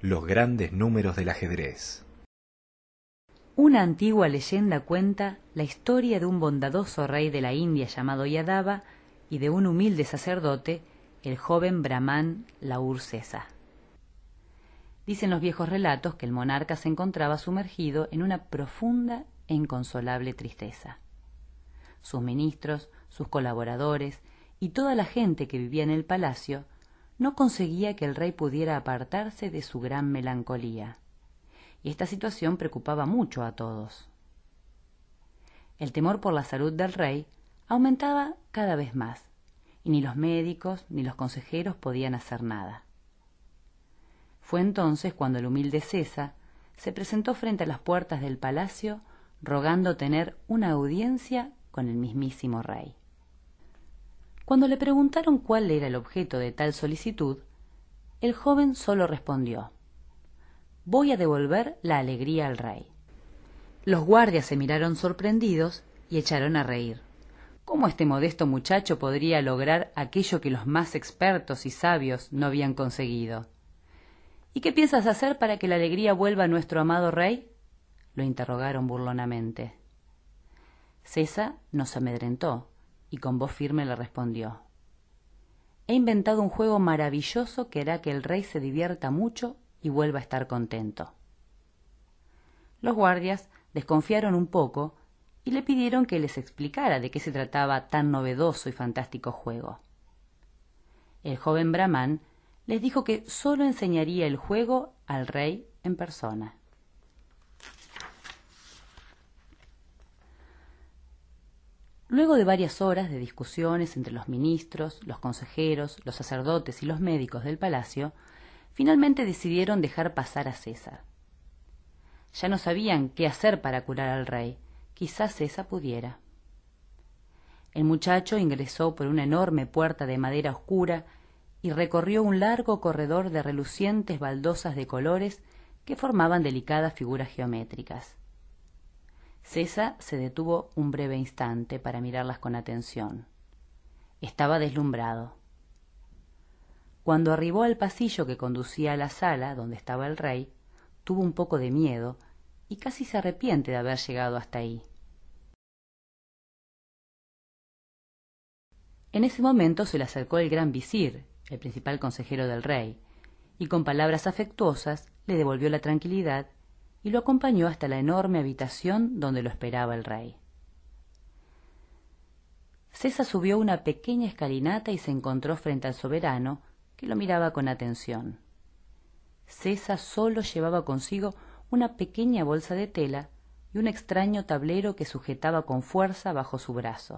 los grandes números del ajedrez. Una antigua leyenda cuenta la historia de un bondadoso rey de la India llamado Yadava y de un humilde sacerdote, el joven Brahmán Laur Sesa. Dicen los viejos relatos que el monarca se encontraba sumergido en una profunda e inconsolable tristeza. Sus ministros, sus colaboradores y toda la gente que vivía en el palacio no conseguía que el rey pudiera apartarse de su gran melancolía, y esta situación preocupaba mucho a todos. El temor por la salud del rey aumentaba cada vez más, y ni los médicos ni los consejeros podían hacer nada. Fue entonces cuando el humilde Sesa se presentó frente a las puertas del palacio rogando tener una audiencia con el mismísimo rey. Cuando le preguntaron cuál era el objeto de tal solicitud, el joven solo respondió: «Voy a devolver la alegría al rey». Los guardias se miraron sorprendidos y echaron a reír. ¿Cómo este modesto muchacho podría lograr aquello que los más expertos y sabios no habían conseguido? «¿Y qué piensas hacer para que la alegría vuelva a nuestro amado rey?», lo interrogaron burlonamente. Sesa no se amedrentó y con voz firme le respondió: «He inventado un juego maravilloso que hará que el rey se divierta mucho y vuelva a estar contento». Los guardias desconfiaron un poco y le pidieron que les explicara de qué se trataba tan novedoso y fantástico juego. El joven Brahmán les dijo que solo enseñaría el juego al rey en persona. Luego de varias horas de discusiones entre los ministros, los consejeros, los sacerdotes y los médicos del palacio, finalmente decidieron dejar pasar a César. Ya no sabían qué hacer para curar al rey. Quizás César pudiera. El muchacho ingresó por una enorme puerta de madera oscura y recorrió un largo corredor de relucientes baldosas de colores que formaban delicadas figuras geométricas. César se detuvo un breve instante para mirarlas con atención. Estaba deslumbrado. Cuando arribó al pasillo que conducía a la sala donde estaba el rey, tuvo un poco de miedo y casi se arrepiente de haber llegado hasta ahí. En ese momento se le acercó el gran visir, el principal consejero del rey, y con palabras afectuosas le devolvió la tranquilidad y lo acompañó hasta la enorme habitación donde lo esperaba el rey. César subió una pequeña escalinata y se encontró frente al soberano, que lo miraba con atención. César solo llevaba consigo una pequeña bolsa de tela y un extraño tablero que sujetaba con fuerza bajo su brazo.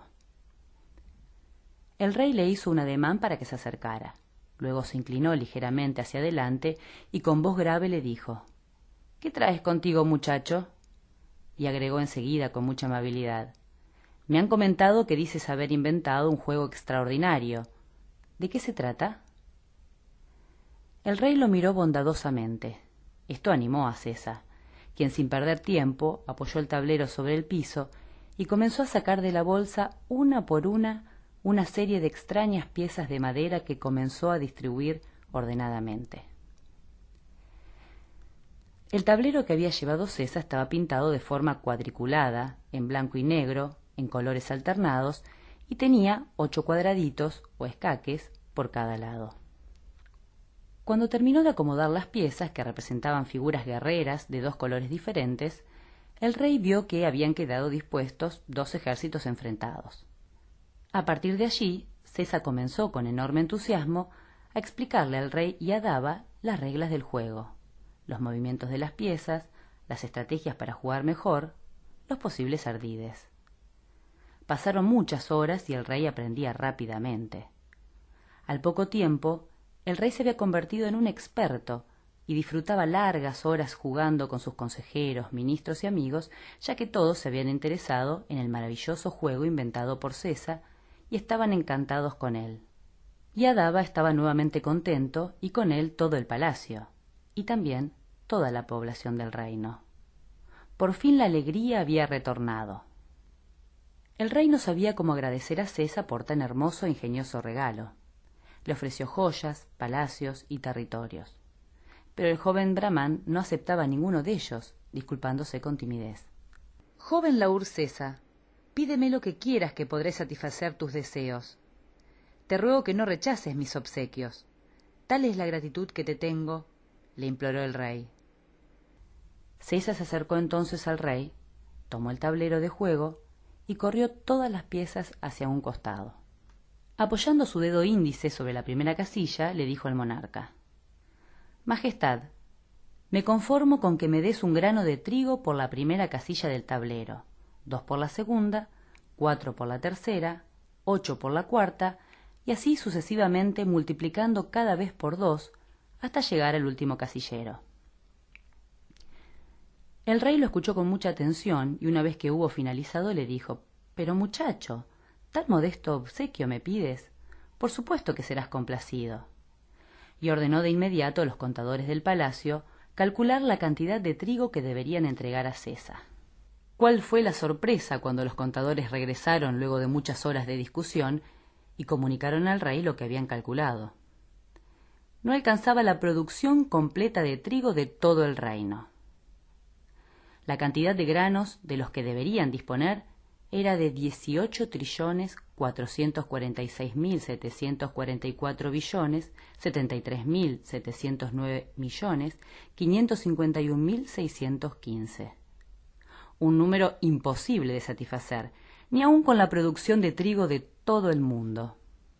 El rey le hizo un ademán para que se acercara. Luego se inclinó ligeramente hacia adelante y con voz grave le dijo: «¿Qué traes contigo, muchacho?», y agregó enseguida con mucha amabilidad: «Me han comentado que dices haber inventado un juego extraordinario. ¿De qué se trata?». El rey lo miró bondadosamente. Esto animó a César, quien sin perder tiempo apoyó el tablero sobre el piso y comenzó a sacar de la bolsa una por una serie de extrañas piezas de madera que comenzó a distribuir ordenadamente. El tablero que había llevado César estaba pintado de forma cuadriculada, en blanco y negro, en colores alternados, y tenía 8 cuadraditos o escaques por cada lado. Cuando terminó de acomodar las piezas, que representaban figuras guerreras de 2 colores diferentes, el rey vio que habían quedado dispuestos 2 ejércitos enfrentados. A partir de allí, César comenzó con enorme entusiasmo a explicarle al rey Yadava las reglas del juego, los movimientos de las piezas, las estrategias para jugar mejor, los posibles ardides. Pasaron muchas horas y el rey aprendía rápidamente. Al poco tiempo, el rey se había convertido en un experto y disfrutaba largas horas jugando con sus consejeros, ministros y amigos, ya que todos se habían interesado en el maravilloso juego inventado por César y estaban encantados con él. Yadava estaba nuevamente contento y con él todo el palacio, y también toda la población del reino. Por fin la alegría había retornado. El rey no sabía cómo agradecer a César por tan hermoso e ingenioso regalo. Le ofreció joyas, palacios y territorios. pero el joven Brahmán no aceptaba ninguno de ellos, disculpándose con timidez. «Joven Laur Sesa, pídeme lo que quieras que podré satisfacer tus deseos. Te ruego que no rechaces mis obsequios. Tal es la gratitud que te tengo», le imploró el rey. Sesa se acercó entonces al rey, tomó el tablero de juego y corrió todas las piezas hacia un costado. Apoyando su dedo índice sobre la primera casilla, le dijo al monarca: «Majestad, me conformo con que me des un grano de trigo por la primera casilla del tablero, 2 por la segunda, 4 por la tercera, 8 por la cuarta, y así sucesivamente multiplicando cada vez por 2 hasta llegar al último casillero». El rey lo escuchó con mucha atención y una vez que hubo finalizado le dijo: «Pero muchacho, ¿tal modesto obsequio me pides? Por supuesto que serás complacido». Y ordenó de inmediato a los contadores del palacio calcular la cantidad de trigo que deberían entregar a Sesa. ¿Cuál fue la sorpresa cuando los contadores regresaron luego de muchas horas de discusión y comunicaron al rey lo que habían calculado? No alcanzaba la producción completa de trigo de todo el reino. La cantidad de granos de los que deberían disponer era de 18.446.744 billones, 73.709 millones, 551.615. Un número imposible de satisfacer, ni aun con la producción de trigo de todo el mundo.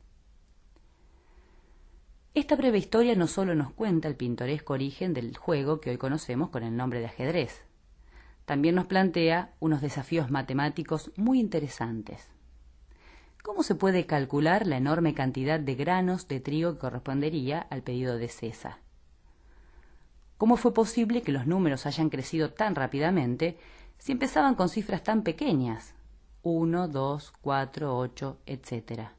Esta breve historia no solo nos cuenta el pintoresco origen del juego que hoy conocemos con el nombre de ajedrez, también nos plantea unos desafíos matemáticos muy interesantes. ¿Cómo se puede calcular la enorme cantidad de granos de trigo que correspondería al pedido de Sesa? ¿Cómo fue posible que los números hayan crecido tan rápidamente si empezaban con cifras tan pequeñas? 1, 2, 4, 8, etc.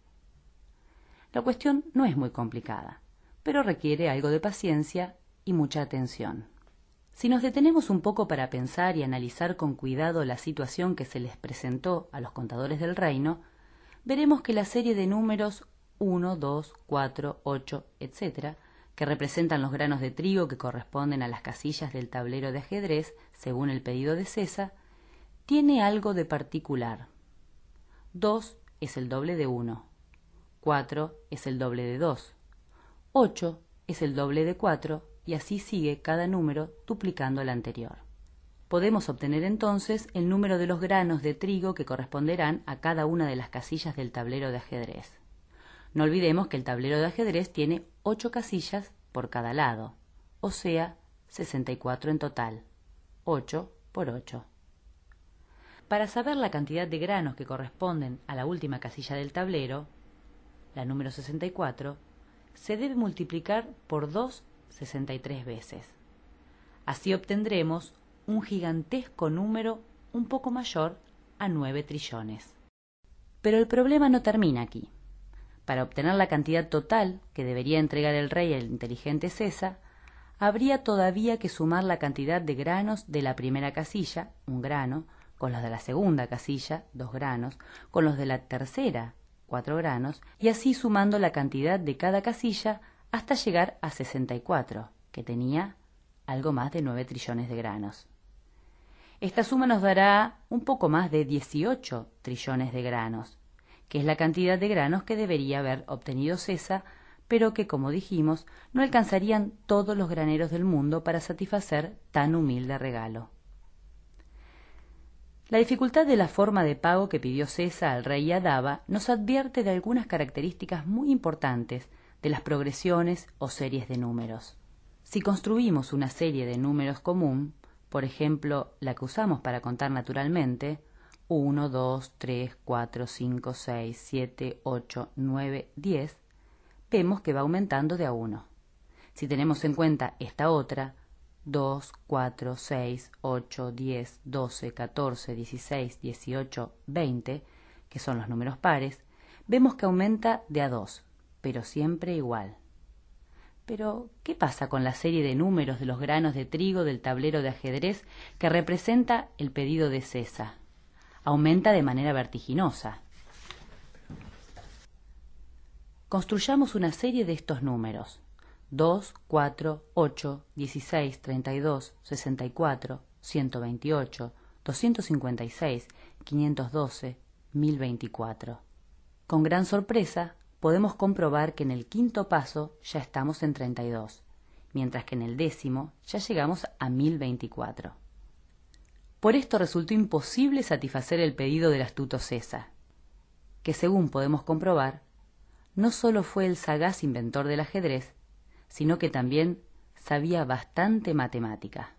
La cuestión no es muy complicada, pero requiere algo de paciencia y mucha atención. Si nos detenemos un poco para pensar y analizar con cuidado la situación que se les presentó a los contadores del reino, veremos que la serie de números 1, 2, 4, 8, etc., que representan los granos de trigo que corresponden a las casillas del tablero de ajedrez según el pedido de Sesa, tiene algo de particular. 2 es el doble de 1, 4 es el doble de 2, 8 es el doble de 4, y así sigue cada número duplicando al anterior. Podemos obtener entonces el número de los granos de trigo que corresponderán a cada una de las casillas del tablero de ajedrez. No olvidemos que el tablero de ajedrez tiene 8 casillas por cada lado, o sea, 64 en total, 8 por 8. Para saber la cantidad de granos que corresponden a la última casilla del tablero, la número 64, se debe multiplicar por 2 63 veces. Así obtendremos un gigantesco número un poco mayor a 9 trillones. Pero el problema no termina aquí. Para obtener la cantidad total que debería entregar el rey al inteligente Sesa, habría todavía que sumar la cantidad de granos de la primera casilla, 1 grano, con los de la segunda casilla, 2 granos, con los de la tercera, 4 granos, y así sumando la cantidad de cada casilla hasta llegar a 64, que tenía algo más de 9 trillones de granos. Esta suma nos dará un poco más de 18 trillones de granos, que es la cantidad de granos que debería haber obtenido Sesa, pero que, como dijimos, no alcanzarían todos los graneros del mundo para satisfacer tan humilde regalo. La dificultad de la forma de pago que pidió Sesa al rey Yadava nos advierte de algunas características muy importantes de las progresiones o series de números. Si construimos una serie de números común, por ejemplo, la que usamos para contar naturalmente, 1, 2, 3, 4, 5, 6, 7, 8, 9, 10, vemos que va aumentando de a 1. Si tenemos en cuenta esta otra, 2, 4, 6, 8, 10, 12, 14, 16, 18, 20, que son los números pares, vemos que aumenta de a 2, pero siempre igual. Pero, ¿qué pasa con la serie de números de los granos de trigo del tablero de ajedrez que representa el pedido de Sesa? Aumenta de manera vertiginosa. Construyamos una serie de estos números. 2, 4, 8, 16, 32, 64, 128, 256, 512, 1024. Con gran sorpresa, podemos comprobar que en el quinto paso ya estamos en 32, mientras que en el décimo ya llegamos a 1024. Por esto resultó imposible satisfacer el pedido del astuto César, que según podemos comprobar, no solo fue el sagaz inventor del ajedrez, sino que también sabía bastante matemática.